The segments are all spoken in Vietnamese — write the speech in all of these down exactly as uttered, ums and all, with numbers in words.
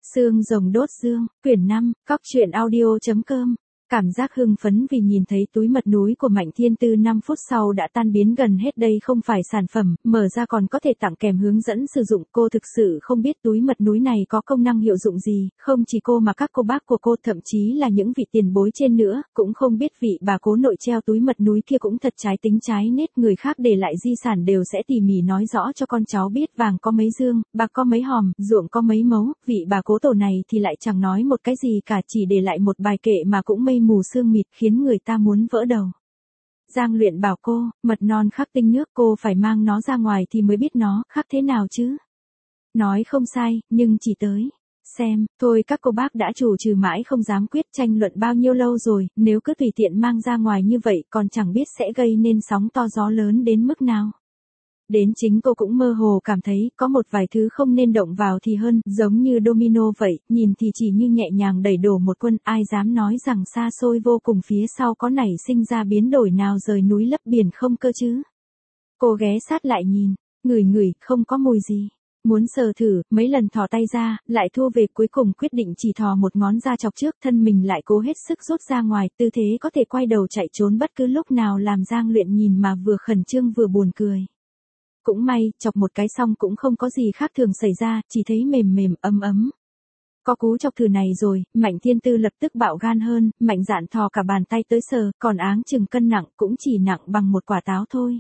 Xương rồng đốt dương, quyển năm, cóc truyện audio chấm com. Cảm giác hưng phấn vì nhìn thấy túi mật núi của Mạnh Thiên Tư năm phút sau đã tan biến gần hết. Đây không phải sản phẩm, mở ra còn có thể tặng kèm hướng dẫn sử dụng. Cô thực sự không biết túi mật núi này có công năng hiệu dụng gì, không chỉ cô mà các cô bác của cô, thậm chí là những vị tiền bối trên nữa, cũng không biết vị bà cố nội treo túi mật núi kia cũng thật trái tính trái nết. Người khác để lại di sản đều sẽ tỉ mỉ nói rõ cho con cháu biết vàng có mấy dương, bạc có mấy hòm, ruộng có mấy mấu. Vị bà cố tổ này thì lại chẳng nói một cái gì cả, chỉ để lại một bài kệ mà cũng mây mù sương mịt, khiến người ta muốn vỡ đầu. Giang Luyện bảo cô, mật non khắc tinh nước, cô phải mang nó ra ngoài thì mới biết nó khắc thế nào chứ. Nói không sai, nhưng chỉ tới xem thôi. Các cô bác đã chủ trừ mãi không dám quyết, tranh luận bao nhiêu lâu rồi, nếu cứ tùy tiện mang ra ngoài như vậy còn chẳng biết sẽ gây nên sóng to gió lớn đến mức nào. Đến chính cô cũng mơ hồ cảm thấy có một vài thứ không nên động vào thì hơn, giống như domino vậy, nhìn thì chỉ như nhẹ nhàng đẩy đổ một quân, ai dám nói rằng xa xôi vô cùng phía sau có nảy sinh ra biến đổi nào rời núi lấp biển không cơ chứ. Cô ghé sát lại nhìn, ngửi ngửi, không có mùi gì. Muốn sờ thử, mấy lần thò tay ra, lại thu về, cuối cùng quyết định chỉ thò một ngón ra chọc trước, thân mình lại cố hết sức rút ra ngoài, tư thế có thể quay đầu chạy trốn bất cứ lúc nào, làm Giang Luyện nhìn mà vừa khẩn trương vừa buồn cười. Cũng may, chọc một cái xong cũng không có gì khác thường xảy ra, chỉ thấy mềm mềm, ấm ấm. Có cú chọc thử này rồi, Mạnh Thiên Tư lập tức bạo gan hơn, mạnh dạn thò cả bàn tay tới sờ, còn áng chừng cân nặng, cũng chỉ nặng bằng một quả táo thôi.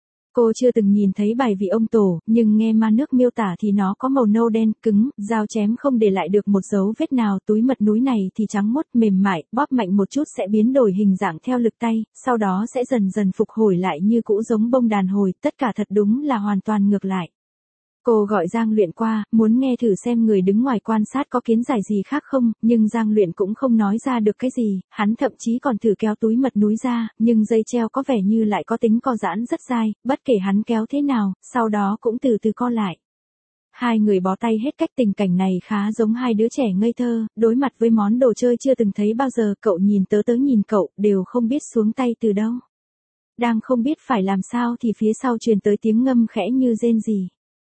Cô chưa từng nhìn thấy bài vị ông tổ, nhưng nghe ma nước miêu tả thì nó có màu nâu đen, cứng, dao chém không để lại được một dấu vết nào. Túi mật núi này thì trắng muốt, mềm mại, bóp mạnh một chút sẽ biến đổi hình dạng theo lực tay, sau đó sẽ dần dần phục hồi lại như cũ, giống bông đàn hồi, tất cả thật đúng là hoàn toàn ngược lại. Cô gọi Giang Luyện qua, muốn nghe thử xem người đứng ngoài quan sát có kiến giải gì khác không, nhưng Giang Luyện cũng không nói ra được cái gì, hắn thậm chí còn thử kéo túi mật núi ra, nhưng dây treo có vẻ như lại có tính co giãn rất dai, bất kể hắn kéo thế nào, sau đó cũng từ từ co lại. Hai người bó tay hết cách, tình cảnh này khá giống hai đứa trẻ ngây thơ, đối mặt với món đồ chơi chưa từng thấy bao giờ, cậu nhìn tớ, tớ nhìn cậu, đều không biết xuống tay từ đâu. Đang không biết phải làm sao thì phía sau truyền tới tiếng ngâm khẽ như rên rỉ.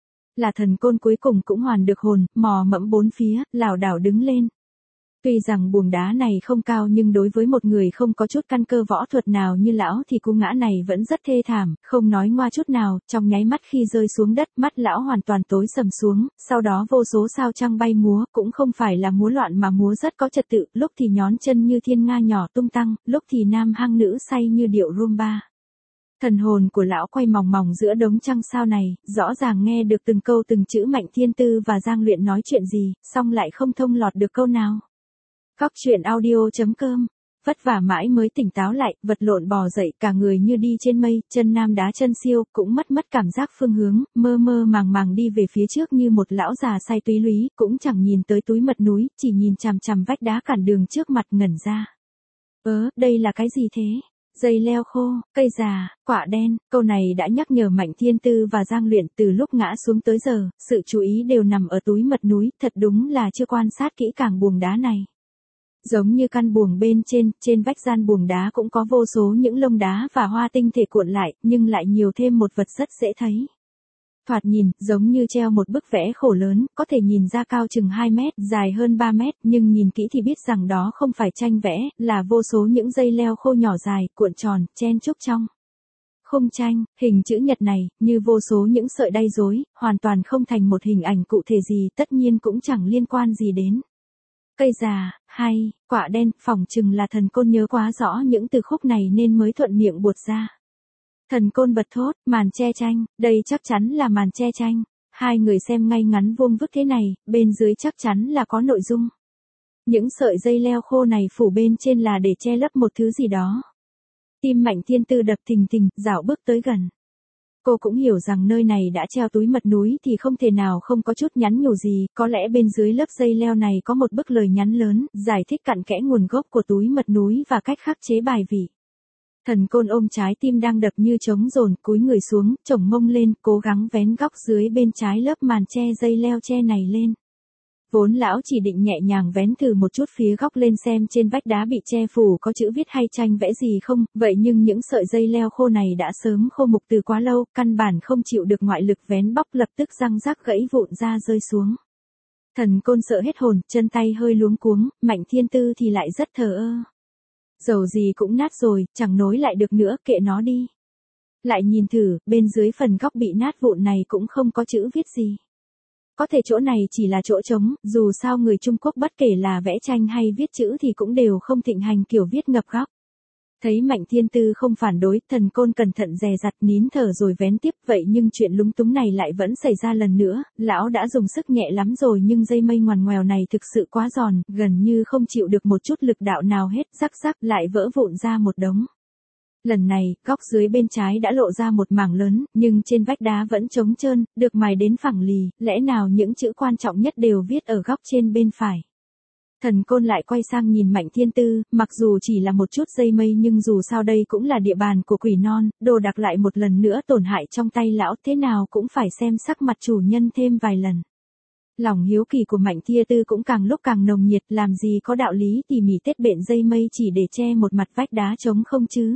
Là Thần Côn cuối cùng cũng hoàn được hồn, mò mẫm bốn phía, lảo đảo đứng lên. Tuy rằng buồng đá này không cao nhưng đối với một người không có chút căn cơ võ thuật nào như lão thì cú ngã này vẫn rất thê thảm, không nói ngoa chút nào. Trong nháy mắt khi rơi xuống đất, mắt lão hoàn toàn tối sầm xuống, sau đó vô số sao trăng bay múa, cũng không phải là múa loạn mà múa rất có trật tự, lúc thì nhón chân như thiên nga nhỏ tung tăng, lúc thì nam hang nữ say như điệu rumba. Thần hồn của lão quay mòng mòng giữa đống trăng sao này, rõ ràng nghe được từng câu từng chữ Mạnh Thiên Tư và Giang Luyện nói chuyện gì, song lại không thông lọt được câu nào. Cóc truyện audio chấm com. Vất vả mãi mới tỉnh táo lại, vật lộn bò dậy, cả người như đi trên mây, chân nam đá chân siêu, cũng mất mất cảm giác phương hướng, mơ mơ màng màng đi về phía trước như một lão già say túy lúy, cũng chẳng nhìn tới túi mật núi, chỉ nhìn chằm chằm vách đá cản đường trước mặt, ngẩn ra. Ớ, đây là cái gì thế? Dây leo khô, cây già, quả đen, câu này đã nhắc nhở Mạnh Thiên Tư và Giang Luyện từ lúc ngã xuống tới giờ, sự chú ý đều nằm ở túi mật núi, thật đúng là chưa quan sát kỹ càng buồng đá này. Giống như căn buồng bên trên, trên vách gian buồng đá cũng có vô số những lông đá và hoa tinh thể cuộn lại, nhưng lại nhiều thêm một vật rất dễ thấy. Thoạt nhìn, giống như treo một bức vẽ khổ lớn, có thể nhìn ra cao chừng hai mét, dài hơn ba mét, nhưng nhìn kỹ thì biết rằng đó không phải tranh vẽ, là vô số những dây leo khô nhỏ dài, cuộn tròn, chen chúc trong khung tranh. Hình chữ nhật này, như vô số những sợi đay rối, hoàn toàn không thành một hình ảnh cụ thể gì, tất nhiên cũng chẳng liên quan gì đến cây già, hay, quả đen. Phỏng chừng là Thần Côn nhớ quá rõ những từ khúc này nên mới thuận miệng buột ra. Thần Côn bật thốt, màn che tranh, đây chắc chắn là màn che tranh. Hai người xem ngay ngắn vuông vức thế này, bên dưới chắc chắn là có nội dung. Những sợi dây leo khô này phủ bên trên là để che lấp một thứ gì đó. Tim Mạnh Thiên Tư đập thình thình, dạo bước tới gần. Cô cũng hiểu rằng nơi này đã treo túi mật núi thì không thể nào không có chút nhắn nhủ gì, có lẽ bên dưới lớp dây leo này có một bức lời nhắn lớn, giải thích cặn kẽ nguồn gốc của túi mật núi và cách khắc chế bài vị. Thần Côn ôm trái tim đang đập như trống dồn, cúi người xuống, chổng mông lên, cố gắng vén góc dưới bên trái lớp màn che dây leo che này lên. Vốn lão chỉ định nhẹ nhàng vén thử một chút phía góc lên xem trên vách đá bị che phủ có chữ viết hay tranh vẽ gì không, vậy nhưng những sợi dây leo khô này đã sớm khô mục từ quá lâu, căn bản không chịu được ngoại lực vén bóc, lập tức răng rắc gãy vụn ra rơi xuống. Thần Côn sợ hết hồn, chân tay hơi luống cuống, Mạnh Thiên Tư thì lại rất thờ ơ. Dầu gì cũng nát rồi, chẳng nối lại được nữa, kệ nó đi. Lại nhìn thử, bên dưới phần góc bị nát vụn này cũng không có chữ viết gì. Có thể chỗ này chỉ là chỗ trống, dù sao người Trung Quốc bất kể là vẽ tranh hay viết chữ thì cũng đều không thịnh hành kiểu viết ngập góc. Thấy Mạnh Thiên Tư không phản đối, Thần Côn cẩn thận dè dặt nín thở rồi vén tiếp, vậy nhưng chuyện lúng túng này lại vẫn xảy ra lần nữa, lão đã dùng sức nhẹ lắm rồi nhưng dây mây ngoằn ngoèo này thực sự quá giòn, gần như không chịu được một chút lực đạo nào hết, rắc rắc lại vỡ vụn ra một đống. Lần này, góc dưới bên trái đã lộ ra một mảng lớn, nhưng trên vách đá vẫn trống trơn, được mài đến phẳng lì, lẽ nào những chữ quan trọng nhất đều viết ở góc trên bên phải. Thần Côn lại quay sang nhìn Mạnh Thiên Tư, mặc dù chỉ là một chút dây mây nhưng dù sao đây cũng là địa bàn của quỷ non, đồ đạc lại một lần nữa tổn hại trong tay lão, thế nào cũng phải xem sắc mặt chủ nhân thêm vài lần. Lòng hiếu kỳ của Mạnh Thiên Tư cũng càng lúc càng nồng nhiệt, làm gì có đạo lý tỉ mỉ tết bện dây mây chỉ để che một mặt vách đá trống không chứ.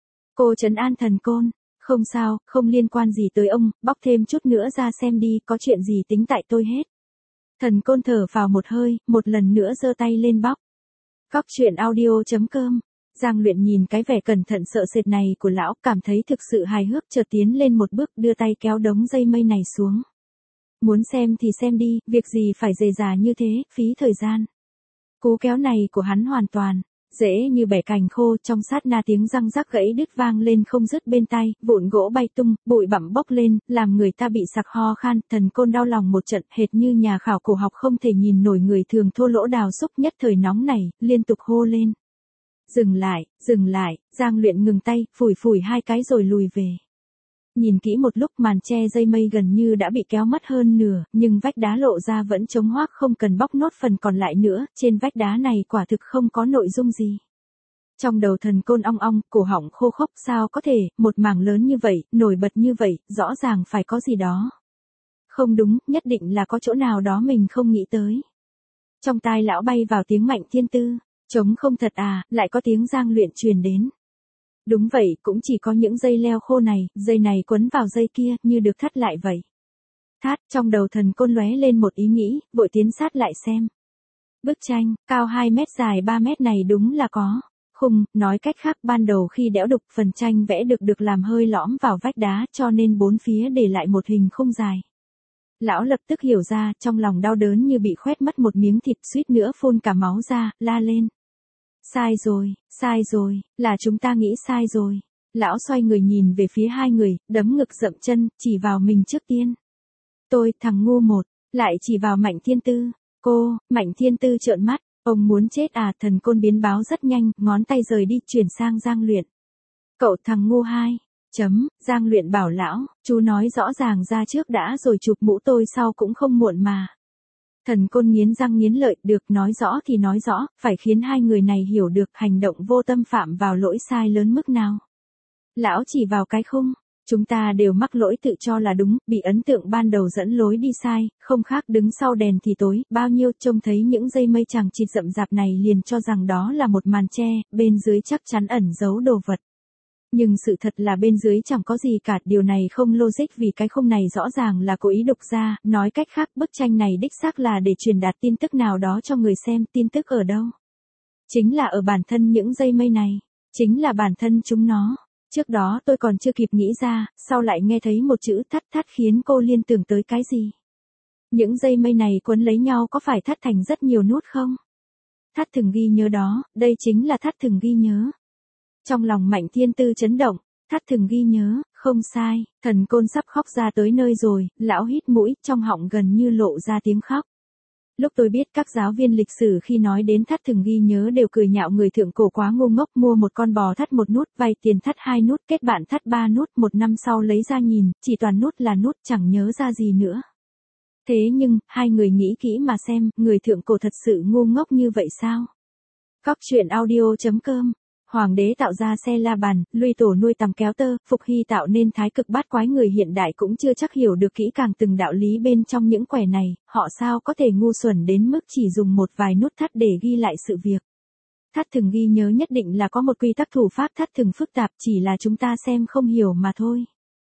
Cô trấn an Thần Côn, không sao, không liên quan gì tới ông, bóc thêm chút nữa ra xem đi, có chuyện gì tính tại tôi hết. Thần Côn thở vào một hơi, một lần nữa giơ tay lên bóc. Góc truyện audio chấm com. Giang Luyện nhìn cái vẻ cẩn thận sợ sệt này của lão, cảm thấy thực sự hài hước, chợt tiến lên một bước, đưa tay kéo đống dây mây này xuống. Muốn xem thì xem đi, việc gì phải dề dà như thế, phí thời gian. Cú kéo này của hắn hoàn toàn dễ như bẻ cành khô, trong sát na tiếng răng rắc gãy đứt vang lên không dứt bên tai, vụn gỗ bay tung, bụi bặm bốc lên, làm người ta bị sặc ho khan. Thần Côn đau lòng một trận, hệt như nhà khảo cổ học không thể nhìn nổi người thường thô lỗ đào xúc, nhất thời nóng nảy, liên tục hô lên. Dừng lại, dừng lại. Giang Luyện ngừng tay, phủi phủi hai cái rồi lùi về. Nhìn kỹ một lúc, màn che dây mây gần như đã bị kéo mất hơn nửa, nhưng vách đá lộ ra vẫn trống hoác, không cần bóc nốt phần còn lại nữa, trên vách đá này quả thực không có nội dung gì. Trong đầu Thần Côn ong ong, cổ họng khô khốc, sao có thể, một mảng lớn như vậy, nổi bật như vậy, rõ ràng phải có gì đó. Không đúng, nhất định là có chỗ nào đó mình không nghĩ tới. Trong tai lão bay vào tiếng Mạnh Thiên Tư, trống không thật à, lại có tiếng Giang Luyện truyền đến. Đúng vậy, cũng chỉ có những dây leo khô này, dây này quấn vào dây kia, như được thắt lại vậy. Thắt, trong đầu Thần Côn lóe lên một ý nghĩ, vội tiến sát lại xem. Bức tranh, cao hai mét dài ba mét này đúng là có. Khung, nói cách khác ban đầu khi đẽo đục, phần tranh vẽ được được làm hơi lõm vào vách đá, cho nên bốn phía để lại một hình khung dài. Lão lập tức hiểu ra, trong lòng đau đớn như bị khoét mất một miếng thịt, suýt nữa phun cả máu ra, la lên. Sai rồi, sai rồi, là chúng ta nghĩ sai rồi. Lão xoay người nhìn về phía hai người, đấm ngực dậm chân, chỉ vào mình trước tiên. Tôi, thằng ngu một, lại chỉ vào Mạnh Thiên Tư. Cô, Mạnh Thiên Tư trợn mắt, ông muốn chết à? Thần Côn biến báo rất nhanh, ngón tay rời đi, chuyển sang Giang Luyện. Cậu thằng ngu hai, chấm, Giang Luyện bảo lão, chú nói rõ ràng ra trước đã rồi chụp mũ tôi sau cũng không muộn mà. Thần Côn nghiến răng nghiến lợi, được, nói rõ thì nói rõ, phải khiến hai người này hiểu được hành động vô tâm phạm vào lỗi sai lớn mức nào. Lão chỉ vào cái khung, chúng ta đều mắc lỗi tự cho là đúng, bị ấn tượng ban đầu dẫn lối đi sai, không khác đứng sau đèn thì tối, bao nhiêu trông thấy những dây mây chằng chịt rậm rạp này liền cho rằng đó là một màn che, bên dưới chắc chắn ẩn giấu đồ vật. Nhưng sự thật là bên dưới chẳng có gì cả, điều này không logic vì cái khung này rõ ràng là cố ý đục ra, nói cách khác bức tranh này đích xác là để truyền đạt tin tức nào đó cho người xem, tin tức ở đâu? Chính là ở bản thân những dây mây này, chính là bản thân chúng nó. Trước đó tôi còn chưa kịp nghĩ ra, sau lại nghe thấy một chữ thắt thắt khiến cô liên tưởng tới cái gì? Những dây mây này quấn lấy nhau có phải thắt thành rất nhiều nút không? Thắt thừng ghi nhớ đó, đây chính là thắt thừng ghi nhớ. Trong lòng Mạnh Thiên Tư chấn động, thắt thừng ghi nhớ, không sai, Thần Côn sắp khóc ra tới nơi rồi, lão hít mũi, trong họng gần như lộ ra tiếng khóc. Lúc tôi biết các giáo viên lịch sử khi nói đến thắt thừng ghi nhớ đều cười nhạo người thượng cổ quá ngu ngốc, mua một con bò thắt một nút, vay tiền thắt hai nút, kết bạn thắt ba nút, một năm sau lấy ra nhìn, chỉ toàn nút là nút, chẳng nhớ ra gì nữa. Thế nhưng, hai người nghĩ kỹ mà xem, người thượng cổ thật sự ngu ngốc như vậy sao? Góc truyện audio chấm com. Hoàng đế tạo ra xe la bàn, Luy Tổ nuôi tằm kéo tơ, Phục Hy tạo nên thái cực bát quái, người hiện đại cũng chưa chắc hiểu được kỹ càng từng đạo lý bên trong những quẻ này, họ sao có thể ngu xuẩn đến mức chỉ dùng một vài nút thắt để ghi lại sự việc. Thắt thừng ghi nhớ nhất định là có một quy tắc thủ pháp thắt thừng phức tạp, chỉ là chúng ta xem không hiểu mà thôi.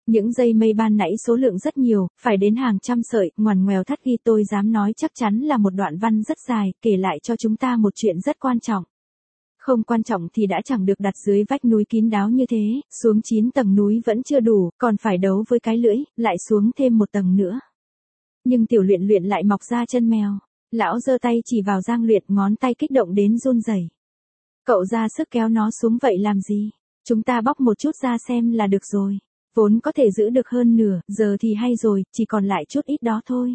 Những dây mây ban nãy số lượng rất nhiều, phải đến hàng trăm sợi, ngoằn ngoèo thắt ghi tôi dám nói chắc chắn là một đoạn văn rất dài, kể lại cho chúng ta một chuyện rất quan trọng. Không quan trọng thì đã chẳng được đặt dưới vách núi kín đáo như thế, xuống chín tầng núi vẫn chưa đủ, còn phải đấu với cái lưỡi, lại xuống thêm một tầng nữa. Nhưng tiểu luyện luyện lại mọc ra chân mèo. Lão giơ tay chỉ vào Giang Luyện, ngón tay kích động đến run rẩy. Cậu ra sức kéo nó xuống vậy làm gì? Chúng ta bóc một chút ra xem là được rồi. Vốn có thể giữ được hơn nửa, giờ thì hay rồi, chỉ còn lại chút ít đó thôi.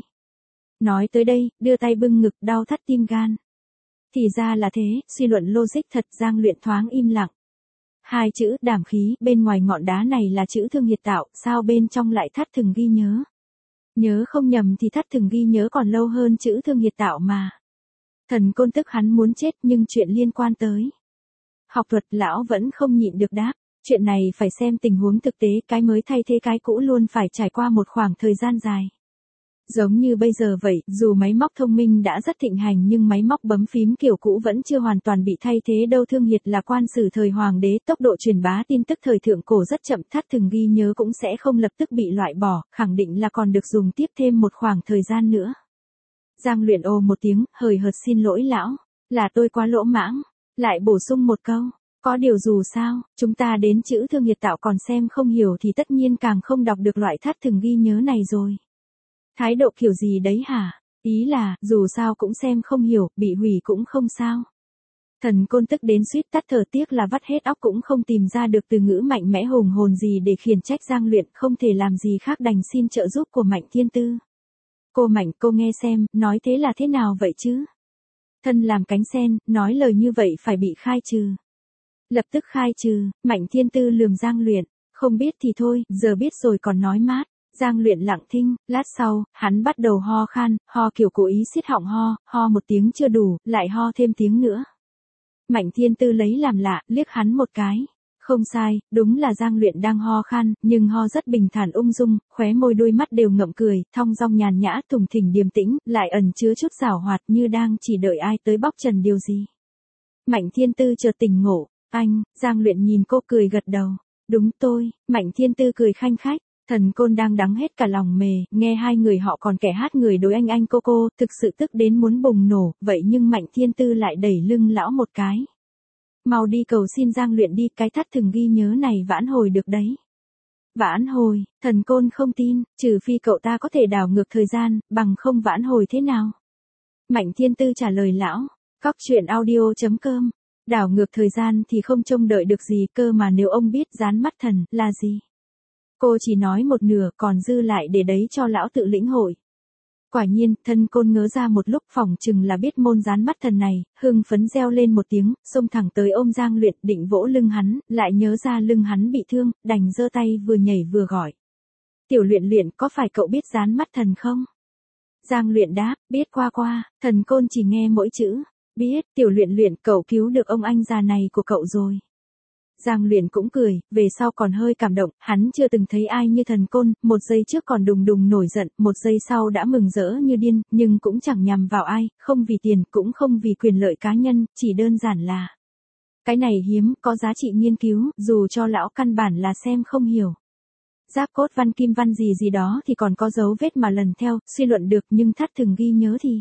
Nói tới đây, đưa tay bưng ngực, đau thắt tim gan. Thì ra là thế, suy luận logic thật. Giang Luyện thoáng im lặng. Hai chữ đảm khí bên ngoài ngọn đá này là chữ thương hiệt tạo, sao bên trong lại thắt thừng ghi nhớ? Nhớ không nhầm thì thắt thừng ghi nhớ còn lâu hơn chữ thương hiệt tạo mà. Thần Côn tức hắn muốn chết, nhưng chuyện liên quan tới học thuật lão vẫn không nhịn được đáp. Chuyện này phải xem tình huống thực tế, cái mới thay thế cái cũ luôn phải trải qua một khoảng thời gian dài. Giống như bây giờ vậy, dù máy móc thông minh đã rất thịnh hành nhưng máy móc bấm phím kiểu cũ vẫn chưa hoàn toàn bị thay thế đâu. Thương hiệt là quan sử thời hoàng đế, tốc độ truyền bá tin tức thời thượng cổ rất chậm, thắt thừng ghi nhớ cũng sẽ không lập tức bị loại bỏ, khẳng định là còn được dùng tiếp thêm một khoảng thời gian nữa. Giang Luyện ồ một tiếng, hời hợt xin lỗi lão, là tôi quá lỗ mãng, lại bổ sung một câu. Có điều dù sao, chúng ta đến chữ thương hiệt tạo còn xem không hiểu thì tất nhiên càng không đọc được loại thắt thừng ghi nhớ này rồi. Thái độ kiểu gì đấy hả? Ý là, dù sao cũng xem không hiểu, bị hủy cũng không sao. Thần Côn tức đến suýt tắt thở, tiếc là vắt hết óc cũng không tìm ra được từ ngữ mạnh mẽ hùng hồn gì để khiển trách Giang Luyện, không thể làm gì khác đành xin trợ giúp của Mạnh Thiên Tư. Cô Mạnh, cô nghe xem, nói thế là thế nào vậy chứ? Thân làm cánh sen, nói lời như vậy phải bị khai trừ. Lập tức khai trừ. Mạnh Thiên Tư lườm Giang Luyện, không biết thì thôi, giờ biết rồi còn nói mát. Giang Luyện lặng thinh, lát sau, hắn bắt đầu ho khan, ho kiểu cố ý siết họng ho, ho một tiếng chưa đủ, lại ho thêm tiếng nữa. Mạnh Thiên Tư lấy làm lạ, liếc hắn một cái. Không sai, đúng là Giang Luyện đang ho khan, nhưng ho rất bình thản ung dung, khóe môi đôi mắt đều ngậm cười, thong dong nhàn nhã, thùng thình điềm tĩnh, lại ẩn chứa chút giảo hoạt như đang chỉ đợi ai tới bóc trần điều gì. Mạnh Thiên Tư chợt tỉnh ngộ, anh. Giang Luyện nhìn cô cười gật đầu. Đúng tôi. Mạnh Thiên Tư cười khanh khách. Thần Côn đang đắng hết cả lòng mề, nghe hai người họ còn kẻ hát người đối anh anh cô cô, thực sự tức đến muốn bùng nổ, vậy nhưng Mạnh Thiên Tư lại đẩy lưng lão một cái. Mau đi cầu xin Giang Luyện đi, cái thắt thừng ghi nhớ này vãn hồi được đấy. Vãn hồi? Thần Côn không tin, trừ phi cậu ta có thể đảo ngược thời gian, bằng không vãn hồi thế nào? Mạnh Thiên Tư trả lời lão, cóc truyện audio chấm com. Đảo ngược thời gian thì không trông đợi được gì cơ mà, nếu ông biết dán mắt thần là gì. Cô chỉ nói một nửa, còn dư lại để đấy cho lão tự lĩnh hội. Quả nhiên, Thân Côn ngớ ra một lúc, phỏng chừng là biết môn dán mắt thần này, hưng phấn reo lên một tiếng, xông thẳng tới ôm Giang Luyện, định vỗ lưng hắn, lại nhớ ra lưng hắn bị thương, đành giơ tay vừa nhảy vừa gọi. Tiểu Luyện Luyện, có phải cậu biết dán mắt thần không? Giang Luyện đáp, biết qua qua. Thần Côn chỉ nghe mỗi chữ, biết. Tiểu Luyện Luyện, cậu cứu được ông anh già này của cậu rồi. Giang Luyện cũng cười, về sau còn hơi cảm động, hắn chưa từng thấy ai như Thần Côn, một giây trước còn đùng đùng nổi giận, một giây sau đã mừng rỡ như điên, nhưng cũng chẳng nhằm vào ai, không vì tiền, cũng không vì quyền lợi cá nhân, chỉ đơn giản là cái này hiếm, có giá trị nghiên cứu, dù cho lão căn bản là xem không hiểu. Giáp cốt văn kim văn gì gì đó thì còn có dấu vết mà lần theo, suy luận được, nhưng thắt thừng ghi nhớ thì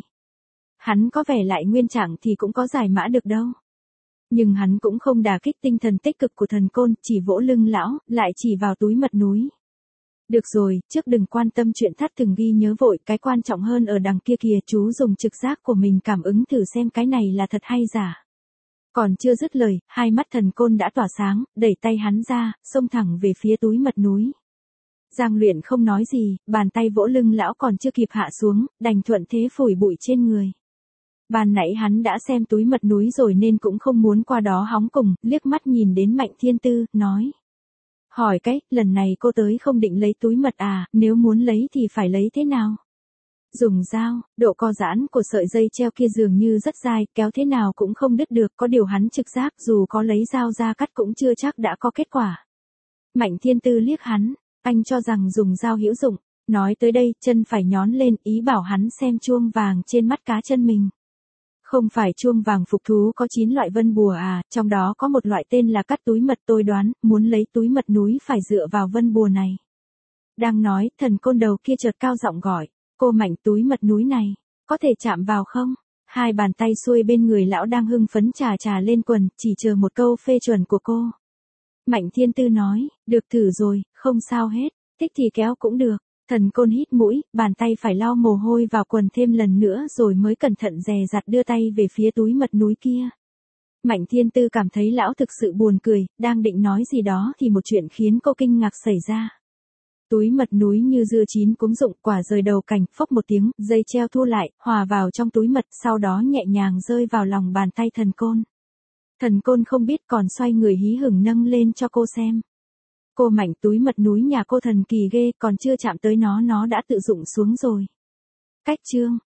hắn có vẻ lại nguyên trạng thì cũng có giải mã được đâu. Nhưng hắn cũng không đả kích tinh thần tích cực của Thần Côn, chỉ vỗ lưng lão, lại chỉ vào túi mật núi. Được rồi, trước đừng quan tâm chuyện thắt thừng ghi nhớ vội, cái quan trọng hơn ở đằng kia kìa, chú dùng trực giác của mình cảm ứng thử xem cái này là thật hay giả. Còn chưa dứt lời, hai mắt Thần Côn đã tỏa sáng, đẩy tay hắn ra, xông thẳng về phía túi mật núi. Giang Luyện không nói gì, bàn tay vỗ lưng lão còn chưa kịp hạ xuống, đành thuận thế phủi bụi trên người. Ban nãy hắn đã xem túi mật núi rồi nên cũng không muốn qua đó hóng cùng, liếc mắt nhìn đến Mạnh Thiên Tư, nói. Hỏi cái, lần này cô tới không định lấy túi mật à, nếu muốn lấy thì phải lấy thế nào? Dùng dao, độ co giãn của sợi dây treo kia dường như rất dai, kéo thế nào cũng không đứt được, có điều hắn trực giác dù có lấy dao ra cắt cũng chưa chắc đã có kết quả. Mạnh Thiên Tư liếc hắn, anh cho rằng dùng dao hữu dụng, nói tới đây, chân phải nhón lên, ý bảo hắn xem chuông vàng trên mắt cá chân mình. Không phải chuông vàng phục thú có chín loại vân bùa à, trong đó có một loại tên là cắt túi mật, tôi đoán, muốn lấy túi mật núi phải dựa vào vân bùa này. Đang nói, thần côn đầu kia chợt cao giọng gọi, cô Mạnh, túi mật núi này, có thể chạm vào không? Hai bàn tay xuôi bên người lão đang hưng phấn chà chà lên quần, chỉ chờ một câu phê chuẩn của cô. Mạnh Thiên Tư nói, được thử rồi, không sao hết, thích thì kéo cũng được. Thần côn hít mũi, bàn tay phải lau mồ hôi vào quần thêm lần nữa rồi mới cẩn thận dè dặt đưa tay về phía túi mật núi kia. Mạnh Thiên Tư cảm thấy lão thực sự buồn cười, đang định nói gì đó thì một chuyện khiến cô kinh ngạc xảy ra. Túi mật núi như dưa chín cúng rụng, quả rời đầu cành, phốc một tiếng, dây treo thu lại, hòa vào trong túi mật, sau đó nhẹ nhàng rơi vào lòng bàn tay thần côn. Thần côn không biết còn xoay người hí hửng nâng lên cho cô xem. Cô Mạnh, túi mật núi nhà cô thần kỳ ghê, còn chưa chạm tới nó nó đã tự rụng xuống rồi. Cách chương